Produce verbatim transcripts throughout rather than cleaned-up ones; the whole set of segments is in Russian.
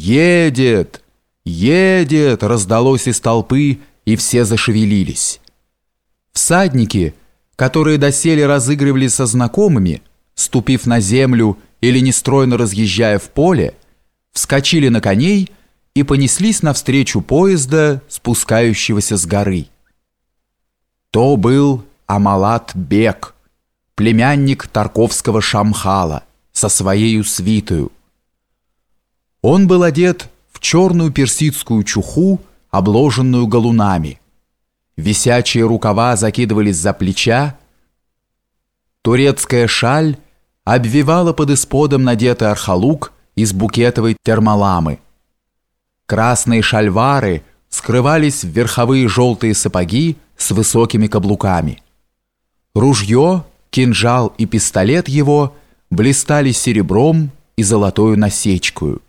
«Едет! Едет!» раздалось из толпы, и все зашевелились. Всадники, которые доселе разыгрывали со знакомыми, ступив на землю или нестройно разъезжая в поле, вскочили на коней и понеслись навстречу поезда, спускающегося с горы. То был Амалат-бек, племянник Тарковского Шамхала, со своею свитою. Он был одет в черную персидскую чуху, обложенную галунами. Висячие рукава закидывались за плеча. Турецкая шаль обвивала под исподом надетый архалук из букетовой термаламы. Красные шальвары скрывались в верховые желтые сапоги с высокими каблуками. Ружье, кинжал и пистолет его блистали серебром и золотою насечкою.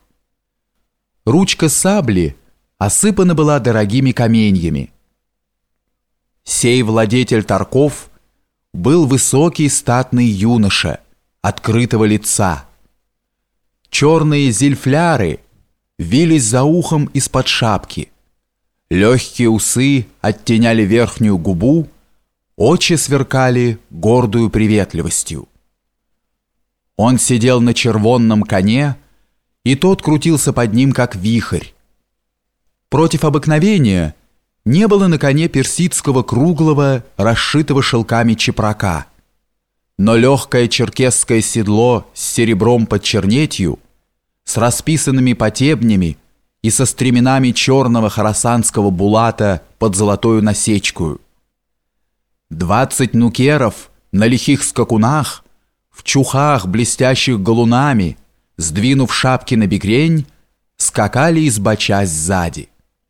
Ручка сабли осыпана была дорогими каменьями. Сей владетель Тарков был высокий статный юноша, открытого лица. Черные зильфляры вились за ухом из-под шапки. Легкие усы оттеняли верхнюю губу, очи сверкали гордую приветливостью. Он сидел на червонном коне, и тот крутился под ним, как вихрь. Против обыкновения не было на коне персидского круглого, расшитого шелками чепрака, но легкое черкесское седло с серебром под чернетью, с расписанными потебнями и со стременами черного хорасанского булата под золотою насечкою. Двадцать нукеров на лихих скакунах, в чухах, блестящих галунами, сдвинув шапки на бекрень, скакали избочась сзади.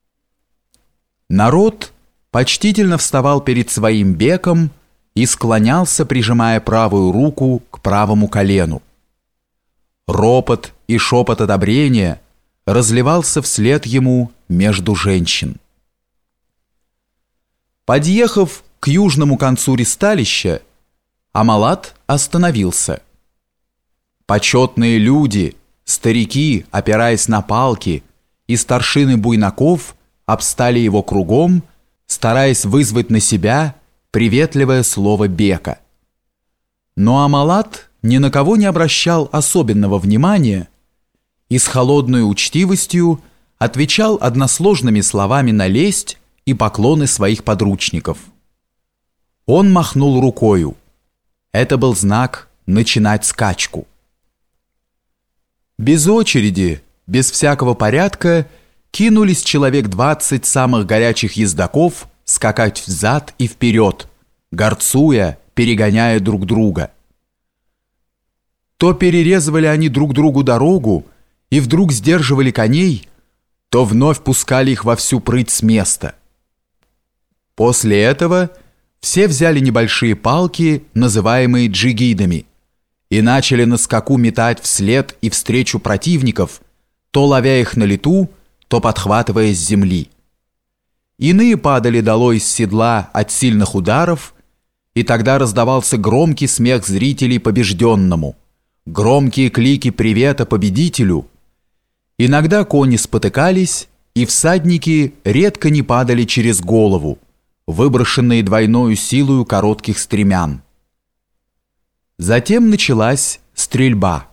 Народ почтительно вставал перед своим беком и склонялся, прижимая правую руку к правому колену. Ропот и шепот одобрения разливался вслед ему между женщин. Подъехав к южному концу ристалища, Амалат остановился. Почетные люди, старики, опираясь на палки, и старшины буйнаков обстали его кругом, стараясь вызвать на себя приветливое слово бека. Но Амалат ни на кого не обращал особенного внимания и с холодной учтивостью отвечал односложными словами на лесть и поклоны своих подручников. Он махнул рукою. Это был знак начинать скачку. Без очереди, без всякого порядка кинулись человек двадцать самых горячих ездаков скакать взад и вперед, горцуя, перегоняя друг друга. То перерезывали они друг другу дорогу и вдруг сдерживали коней, то вновь пускали их во всю прыть с места. После этого все взяли небольшие палки, называемые джигидами, и начали на скаку метать вслед и встречу противников, то ловя их на лету, то подхватывая с земли. Иные падали долой с седла от сильных ударов, и тогда раздавался громкий смех зрителей побежденному, громкие клики привета победителю. Иногда кони спотыкались, и всадники редко не падали через голову, выброшенные двойною силою коротких стремян. Затем началась стрельба.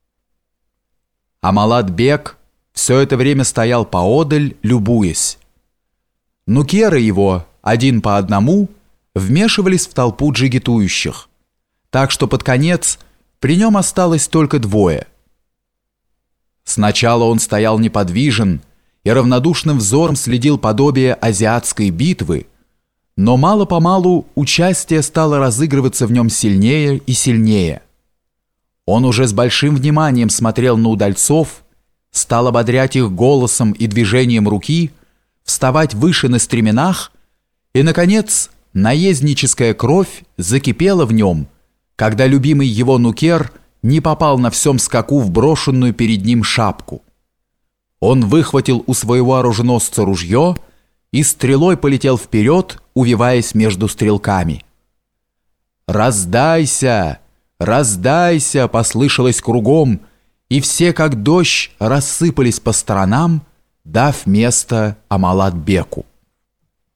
Амалат-бек все это время стоял поодаль, любуясь. Нукеры его, один по одному, вмешивались в толпу джигитующих, так что под конец при нем осталось только двое. Сначала он стоял неподвижен и равнодушным взором следил подобие азиатской битвы, но мало-помалу участие стало разыгрываться в нем сильнее и сильнее. Он уже с большим вниманием смотрел на удальцов, стал ободрять их голосом и движением руки, вставать выше на стременах, и, наконец, наездническая кровь закипела в нем, когда любимый его нукер не попал на всем скаку в брошенную перед ним шапку. Он выхватил у своего оруженосца ружье и стрелой полетел вперед, увиваясь между стрелками. «Раздайся! Раздайся!» послышалось кругом, и все, как дождь, рассыпались по сторонам, дав место Амалат-беку.